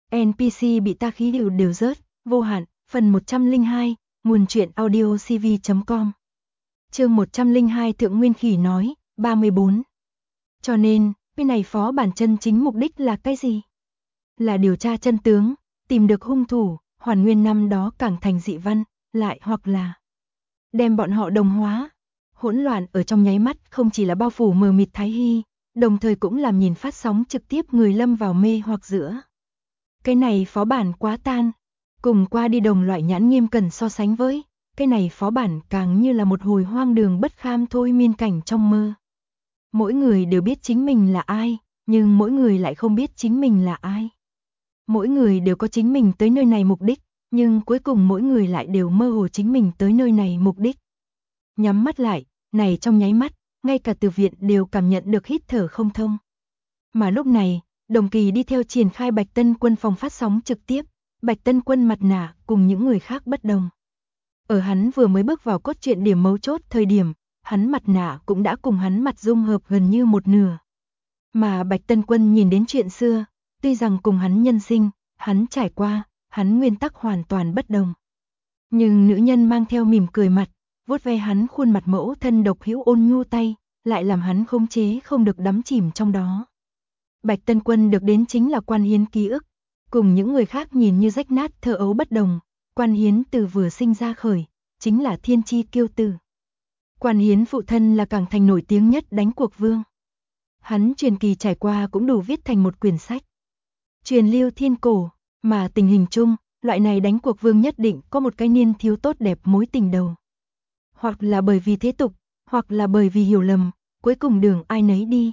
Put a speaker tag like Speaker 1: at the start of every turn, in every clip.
Speaker 1: NPC bị ta khí đều rớt, vô hạn, phần 102, nguồn truyện audio cv.com. Chương 102 Thượng Nguyên Khỉ nói, 34. Cho nên, cái này phó bản chân chính mục đích là cái gì? Là điều tra chân tướng, tìm được hung thủ, hoàn nguyên năm đó cảng thành dị văn, lại hoặc là đem bọn họ đồng hóa. Hỗn loạn ở trong nháy mắt không chỉ là bao phủ mờ mịt Thái Hy, đồng thời cũng làm nhìn phát sóng trực tiếp người lâm vào mê hoặc giữa. Cái này phó bản quá tan, cùng qua đi đồng loại nhãn nghiêm cẩn so sánh với, cái này phó bản càng như là một hồi hoang đường bất kham thôi miên cảnh trong mơ. Mỗi người đều biết chính mình là ai, nhưng mỗi người lại không biết chính mình là ai. Mỗi người đều có chính mình tới nơi này mục đích, nhưng cuối cùng mỗi người lại đều mơ hồ chính mình tới nơi này mục đích. Nhắm mắt lại, này trong nháy mắt, ngay cả Từ Viện đều cảm nhận được hít thở không thông. Mà lúc này, Đồng Kỳ đi theo triển khai Bạch Tân Quân phòng phát sóng trực tiếp, Bạch Tân Quân mặt nạ cùng những người khác bất đồng. Ở hắn vừa mới bước vào cốt truyện điểm mấu chốt thời điểm, hắn mặt nạ cũng đã cùng hắn mặt dung hợp gần như một nửa. Mà Bạch Tân Quân nhìn đến chuyện xưa, tuy rằng cùng hắn nhân sinh, hắn trải qua, hắn nguyên tắc hoàn toàn bất đồng. Nhưng nữ nhân mang theo mỉm cười mặt, vuốt ve hắn khuôn mặt mẫu thân độc hữu ôn nhu tay, lại làm hắn khống chế không được đắm chìm trong đó. Bạch Tân Quân được đến chính là Quan Hiến ký ức, cùng những người khác nhìn như rách nát thơ ấu bất đồng, Quan Hiến từ vừa sinh ra khởi, chính là thiên chi kiêu tử. Quan Hiến phụ thân là cảng thành nổi tiếng nhất đánh cuộc vương. Hắn truyền kỳ trải qua cũng đủ viết thành một quyển sách. Truyền lưu thiên cổ, mà tình hình chung, loại này đánh cuộc vương nhất định có một cái niên thiếu tốt đẹp mối tình đầu. Hoặc là bởi vì thế tục, hoặc là bởi vì hiểu lầm, cuối cùng đường ai nấy đi.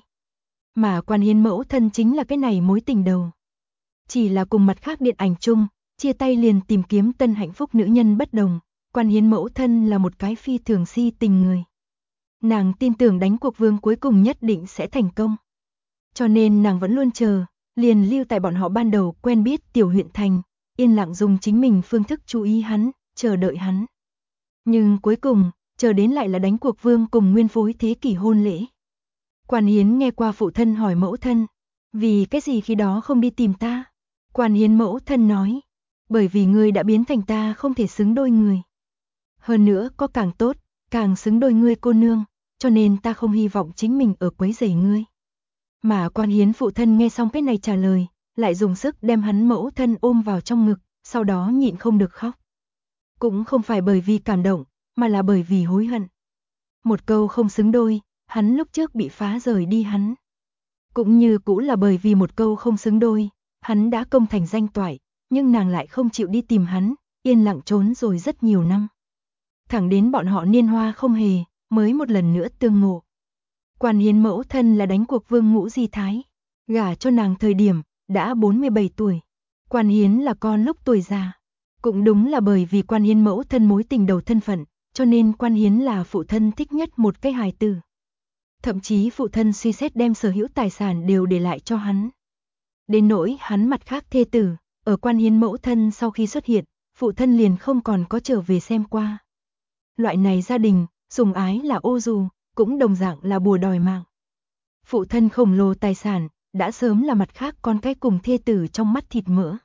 Speaker 1: Mà Quan Hiến mẫu thân chính là cái này mối tình đầu. Chỉ là cùng mặt khác điện ảnh chung, chia tay liền tìm kiếm tân hạnh phúc nữ nhân bất đồng, Quan Hiến mẫu thân là một cái phi thường si tình người. Nàng tin tưởng đánh cuộc vương cuối cùng nhất định sẽ thành công. Cho nên nàng vẫn luôn chờ, liền lưu tại bọn họ ban đầu quen biết tiểu huyện thành, yên lặng dùng chính mình phương thức chú ý hắn, chờ đợi hắn. Nhưng cuối cùng, chờ đến lại là đánh cuộc vương cùng nguyên phối thế kỷ hôn lễ. Quan Hiến nghe qua phụ thân hỏi mẫu thân, vì cái gì khi đó không đi tìm ta? Quan Hiến mẫu thân nói, bởi vì ngươi đã biến thành ta không thể xứng đôi người. Hơn nữa có càng tốt, càng xứng đôi ngươi cô nương, cho nên ta không hy vọng chính mình ở quấy rầy ngươi. Mà Quan Hiến phụ thân nghe xong cái này trả lời, lại dùng sức đem hắn mẫu thân ôm vào trong ngực, sau đó nhịn không được khóc. Cũng không phải bởi vì cảm động, mà là bởi vì hối hận. Một câu không xứng đôi, hắn lúc trước bị phá rời đi hắn. Cũng như cũ là bởi vì một câu không xứng đôi, hắn đã công thành danh toại, nhưng nàng lại không chịu đi tìm hắn, yên lặng trốn rồi rất nhiều năm. Thẳng đến bọn họ niên hoa không hề, mới một lần nữa tương ngộ. Quan Hiến mẫu thân là đánh cuộc vương Ngũ Di Thái, gả cho nàng thời điểm, đã 47 tuổi. Quan Hiến là con lúc tuổi già. Cũng đúng là bởi vì Quan Hiến mẫu thân mối tình đầu thân phận, cho nên Quan Hiến là phụ thân thích nhất một cái hài tử. Thậm chí phụ thân suy xét đem sở hữu tài sản đều để lại cho hắn. Đến nỗi hắn mặt khác thê tử, ở Quan Hiến mẫu thân sau khi xuất hiện, phụ thân liền không còn có trở về xem qua. Loại này gia đình, sủng ái là ô dù, cũng đồng dạng là bùa đòi mạng. Phụ thân khổng lồ tài sản, đã sớm là mặt khác con cái cùng thê tử trong mắt thịt mỡ.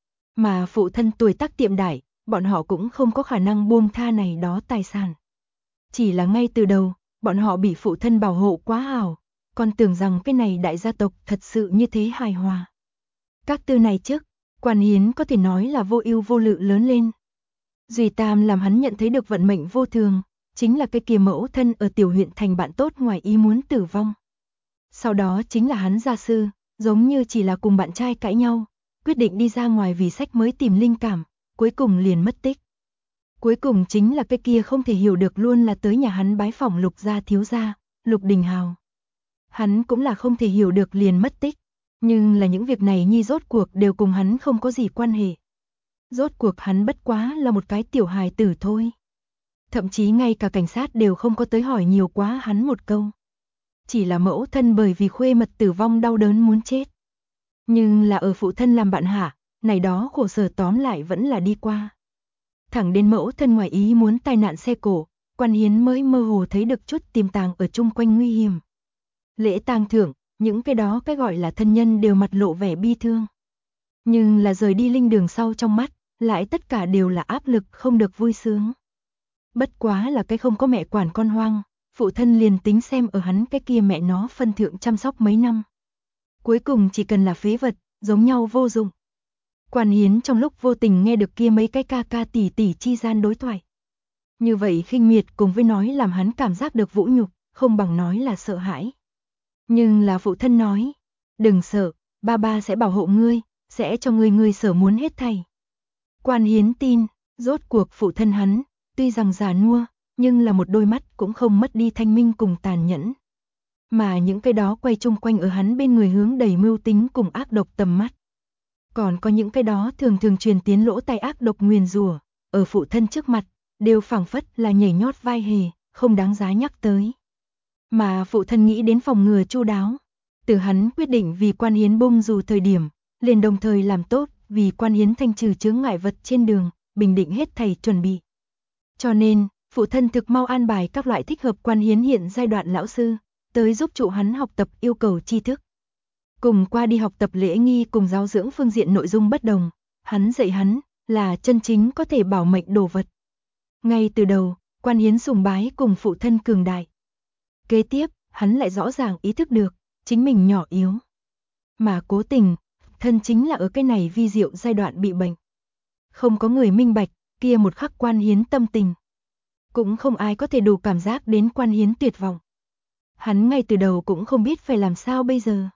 Speaker 1: Mà phụ thân tuổi tác tiệm đại, bọn họ cũng không có khả năng buông tha này đó tài sản. Chỉ là ngay từ đầu, bọn họ bị phụ thân bảo hộ quá ảo, còn tưởng rằng cái này đại gia tộc thật sự như thế hài hòa. Các tư này trước, Quan Hiến có thể nói là vô ưu vô lự lớn lên. Duy Tam làm hắn nhận thấy được vận mệnh vô thường, chính là cái kia mẫu thân ở tiểu huyện thành bạn tốt ngoài ý muốn tử vong. Sau đó chính là hắn gia sư, giống như chỉ là cùng bạn trai cãi nhau, quyết định đi ra ngoài vì sách mới tìm linh cảm, cuối cùng liền mất tích. Cuối cùng chính là cái kia không thể hiểu được luôn là tới nhà hắn bái phỏng Lục gia thiếu gia, Lục Đình Hào. Hắn cũng là không thể hiểu được liền mất tích, nhưng là những việc này nhi rốt cuộc đều cùng hắn không có gì quan hệ. Rốt cuộc hắn bất quá là một cái tiểu hài tử thôi. Thậm chí ngay cả cảnh sát đều không có tới hỏi nhiều quá hắn một câu. Chỉ là mẫu thân bởi vì khuê mật tử vong đau đớn muốn chết. Nhưng là ở phụ thân làm bạn hạ, này đó khổ sở tóm lại vẫn là đi qua. Thẳng đến mẫu thân ngoài ý muốn tai nạn xe cổ, Quan Hiến mới mơ hồ thấy được chút tiềm tàng ở chung quanh nguy hiểm. Lễ tang thưởng, những cái đó cái gọi là thân nhân đều mặt lộ vẻ bi thương. Nhưng là rời đi linh đường sau trong mắt, lại tất cả đều là áp lực không được vui sướng. Bất quá là cái không có mẹ quản con hoang, phụ thân liền tính xem ở hắn cái kia mẹ nó phân thượng chăm sóc mấy năm. Cuối cùng chỉ cần là phế vật, giống nhau vô dụng. Quan Hiến trong lúc vô tình nghe được kia mấy cái ca ca tỷ tỷ chi gian đối thoại. Như vậy khinh miệt cùng với nói làm hắn cảm giác được vũ nhục, không bằng nói là sợ hãi. Nhưng là phụ thân nói, đừng sợ, ba ba sẽ bảo hộ ngươi, sẽ cho ngươi sở muốn hết thảy. Quan Hiến tin, rốt cuộc phụ thân hắn, tuy rằng già nua, nhưng là một đôi mắt cũng không mất đi thanh minh cùng tàn nhẫn. Mà những cái đó quay chung quanh ở hắn bên người hướng đầy mưu tính cùng ác độc tầm mắt. Còn có những cái đó thường thường truyền tiến lỗ tai ác độc nguyền rủa, ở phụ thân trước mặt, đều phảng phất là nhảy nhót vai hề, không đáng giá nhắc tới. Mà phụ thân nghĩ đến phòng ngừa chu đáo, từ hắn quyết định vì Quan Hiến bung dù thời điểm, liền đồng thời làm tốt vì Quan Hiến thanh trừ chướng ngại vật trên đường, bình định hết thảy chuẩn bị. Cho nên, phụ thân thực mau an bài các loại thích hợp Quan Hiến hiện giai đoạn lão sư, tới giúp trụ hắn học tập yêu cầu tri thức. Cùng qua đi học tập lễ nghi cùng giáo dưỡng phương diện nội dung bất đồng, hắn dạy hắn là chân chính có thể bảo mệnh đồ vật. Ngay từ đầu, Quan Hiến sùng bái cùng phụ thân cường đại. Kế tiếp, hắn lại rõ ràng ý thức được, chính mình nhỏ yếu. Mà cố tình, thân chính là ở cái này vi diệu giai đoạn bị bệnh. Không có người minh bạch, kia một khắc Quan Hiến tâm tình. Cũng không ai có thể đủ cảm giác đến Quan Hiến tuyệt vọng. Hắn ngay từ đầu cũng không biết phải làm sao bây giờ.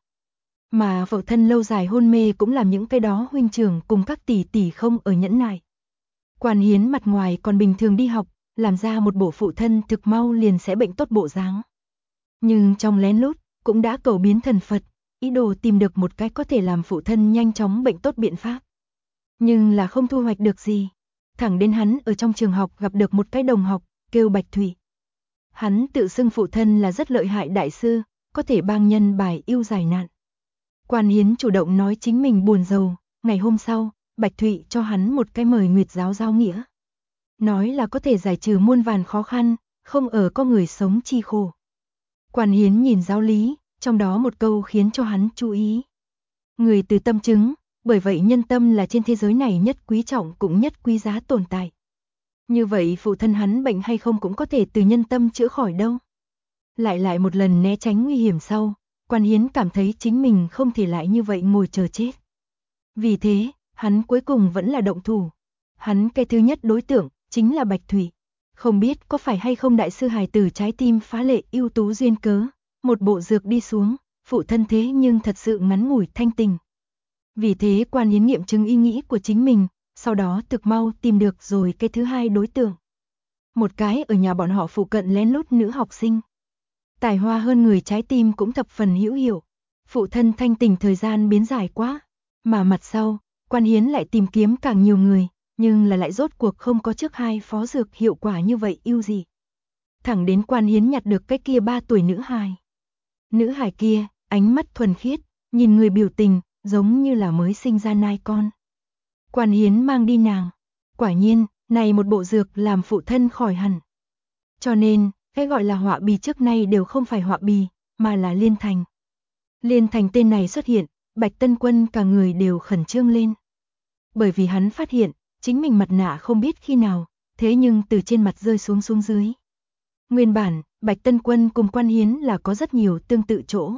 Speaker 1: Mà phụ thân lâu dài hôn mê cũng làm những cái đó huynh trưởng cùng các tỷ tỷ không ở nhẫn nại. Quan Hiến mặt ngoài còn bình thường đi học, làm ra một bộ phụ thân thực mau liền sẽ bệnh tốt bộ dáng. Nhưng trong lén lút, cũng đã cầu biến thần Phật, ý đồ tìm được một cách có thể làm phụ thân nhanh chóng bệnh tốt biện pháp. Nhưng là không thu hoạch được gì. Thẳng đến hắn ở trong trường học gặp được một cái đồng học, kêu Bạch Thủy. Hắn tự xưng phụ thân là rất lợi hại đại sư, có thể bang nhân bài yêu giải nạn. Quan Hiến chủ động nói chính mình buồn rầu, ngày hôm sau, Bạch Thụy cho hắn một cái mời nguyệt giáo giao nghĩa. Nói là có thể giải trừ muôn vàn khó khăn, không ở có người sống chi khổ. Quan Hiến nhìn giáo lý, trong đó một câu khiến cho hắn chú ý. Người từ tâm chứng, bởi vậy nhân tâm là trên thế giới này nhất quý trọng cũng nhất quý giá tồn tại. Như vậy phụ thân hắn bệnh hay không cũng có thể từ nhân tâm chữa khỏi đâu. Lại một lần né tránh nguy hiểm sau, Quan Hiến cảm thấy chính mình không thể lại như vậy ngồi chờ chết. Vì thế, hắn cuối cùng vẫn là động thủ. Hắn cái thứ nhất đối tượng, chính là Bạch Thủy. Không biết có phải hay không đại sư hài tử trái tim phá lệ ưu tú duyên cớ, một bộ dược đi xuống, phụ thân thế nhưng thật sự ngắn ngủi thanh tình. Vì thế Quan Hiến nghiệm chứng ý nghĩ của chính mình, sau đó thực mau tìm được rồi cái thứ hai đối tượng. Một cái ở nhà bọn họ phụ cận lén lút nữ học sinh. Tài hoa hơn người trái tim cũng thập phần hữu hiệu. Phụ thân thanh tình thời gian biến dài quá. Mà mặt sau, Quan Hiến lại tìm kiếm càng nhiều người, nhưng là lại rốt cuộc không có trước hai phó dược hiệu quả như vậy yêu gì. Thẳng đến Quan Hiến nhặt được cái kia 3 tuổi nữ hài. Nữ hài kia, ánh mắt thuần khiết, nhìn người biểu tình, giống như là mới sinh ra nai con. Quan Hiến mang đi nàng. Quả nhiên, này một bộ dược làm phụ thân khỏi hẳn. Cho nên, cái gọi là họa bì trước nay đều không phải họa bì, mà là Liên Thành. Liên Thành tên này xuất hiện, Bạch Tân Quân cả người đều khẩn trương lên. Bởi vì hắn phát hiện, chính mình mặt nạ không biết khi nào, thế nhưng từ trên mặt rơi xuống dưới. Nguyên bản, Bạch Tân Quân cùng Quan Hiến là có rất nhiều tương tự chỗ.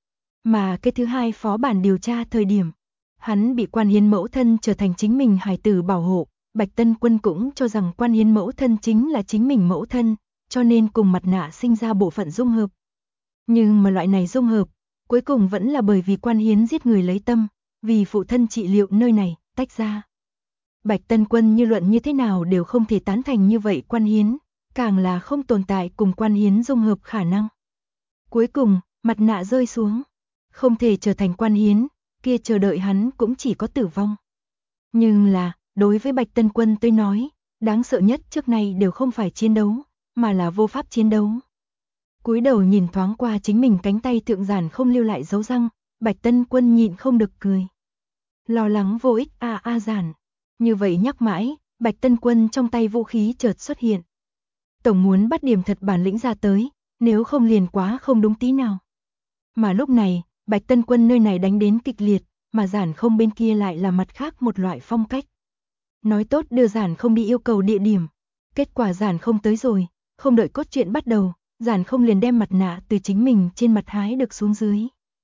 Speaker 1: Mà cái thứ hai phó bản điều tra thời điểm, hắn bị Quan Hiến mẫu thân trở thành chính mình hài tử bảo hộ, Bạch Tân Quân cũng cho rằng Quan Hiến mẫu thân chính là chính mình mẫu thân, cho nên cùng mặt nạ sinh ra bộ phận dung hợp. Nhưng mà loại này dung hợp, cuối cùng vẫn là bởi vì Quan Hiến giết người lấy tâm, vì phụ thân trị liệu nơi này, tách ra. Bạch Tân Quân như luận như thế nào đều không thể tán thành như vậy Quan Hiến, càng là không tồn tại cùng Quan Hiến dung hợp khả năng. Cuối cùng, mặt nạ rơi xuống, không thể trở thành Quan Hiến, kia chờ đợi hắn cũng chỉ có tử vong. Nhưng là, đối với Bạch Tân Quân tôi nói, đáng sợ nhất trước nay đều không phải chiến đấu, mà là vô pháp chiến đấu. Cúi đầu nhìn thoáng qua chính mình cánh tay thượng giản không lưu lại dấu răng, Bạch Tân Quân nhịn không được cười. Lo lắng vô ích giản. Như vậy nhắc mãi, Bạch Tân Quân trong tay vũ khí chợt xuất hiện. Tổng muốn bắt điểm thật bản lĩnh ra tới, nếu không liền quá không đúng tí nào. Mà lúc này, Bạch Tân Quân nơi này đánh đến kịch liệt, mà Giản Không bên kia lại là mặt khác một loại phong cách. Nói tốt đưa Giản Không đi yêu cầu địa điểm, kết quả Giản Không tới rồi, không đợi cốt truyện bắt đầu, Giản Không liền đem mặt nạ từ chính mình trên mặt hái được xuống dưới.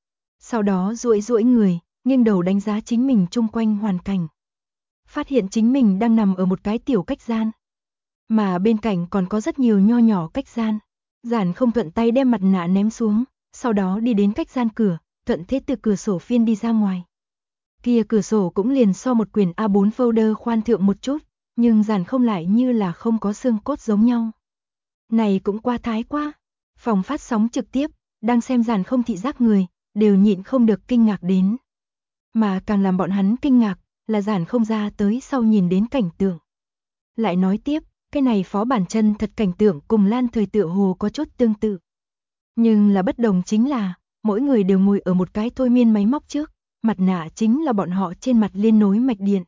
Speaker 1: Sau đó duỗi duỗi người, nghiêng đầu đánh giá chính mình chung quanh hoàn cảnh. Phát hiện chính mình đang nằm ở một cái tiểu cách gian. Mà bên cạnh còn có rất nhiều nho nhỏ cách gian. Giản Không thuận tay đem mặt nạ ném xuống, sau đó đi đến cách gian cửa, thuận thế từ cửa sổ phiên đi ra ngoài. Kia cửa sổ cũng liền so một quyển A4 folder khoan thượng một chút, nhưng Giản Không lại như là không có xương cốt giống nhau. Này cũng qua thái quá. Phòng phát sóng trực tiếp, đang xem Giản Không thị giác người, đều nhịn không được kinh ngạc đến. Mà càng làm bọn hắn kinh ngạc, là Giản Không ra tới sau nhìn đến cảnh tượng. Lại nói tiếp, cái này phó bản chân thật cảnh tượng cùng Lan Thời tựa hồ có chút tương tự. Nhưng là bất đồng chính là, mỗi người đều ngồi ở một cái thôi miên máy móc trước, mặt nạ chính là bọn họ trên mặt liên nối mạch điện.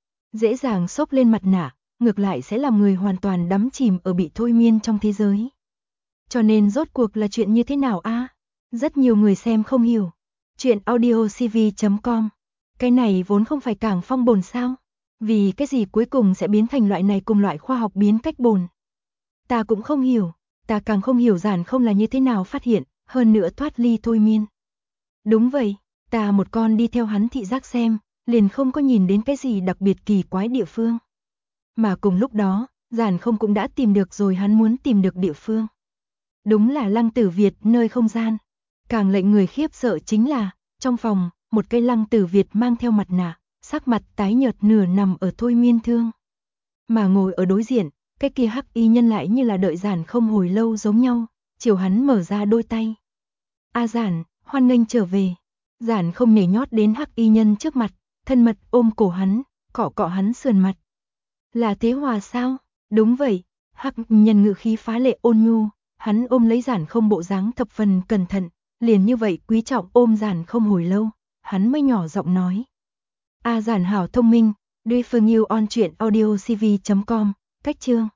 Speaker 1: Dễ dàng xốc lên mặt nạ, ngược lại sẽ làm người hoàn toàn đắm chìm ở bị thôi miên trong thế giới. Cho nên rốt cuộc là chuyện như thế nào a? Rất nhiều người xem không hiểu. Chuyện audiocv.com. Cái này vốn không phải cảng phong bồn sao? Vì cái gì cuối cùng sẽ biến thành loại này cùng loại khoa học biến cách bồn? Ta cũng không hiểu, ta càng không hiểu Giản Không là như thế nào phát hiện, hơn nữa thoát ly thôi miên. Đúng vậy, ta một con đi theo hắn thị giác xem, liền không có nhìn đến cái gì đặc biệt kỳ quái địa phương. Mà cùng lúc đó, Giản Không cũng đã tìm được rồi hắn muốn tìm được địa phương. Đúng là Lăng Tử Việt nơi không gian. Càng lệnh người khiếp sợ chính là, trong phòng, một cây Lăng Tử Việt mang theo mặt nạ, sắc mặt tái nhợt nửa nằm ở thôi miên thương. Mà ngồi ở đối diện, cái kia hắc y nhân lại như là đợi Giản Không hồi lâu giống nhau, chiều hắn mở ra đôi tay. A Giản, hoan nghênh trở về. Giản Không nhảy nhót đến hắc y nhân trước mặt, thân mật ôm cổ hắn, cọ cọ hắn sườn mặt. Là Thế Hòa sao? Đúng vậy, hắc nhân ngữ khí phá lệ ôn nhu, hắn ôm lấy Giản Không bộ dáng thập phần cẩn thận, liền như vậy quý trọng ôm Giản Không hồi lâu, hắn mới nhỏ giọng nói. A Giản hảo thông minh, đối phương yêu on truyện audiocv.com, cách chương.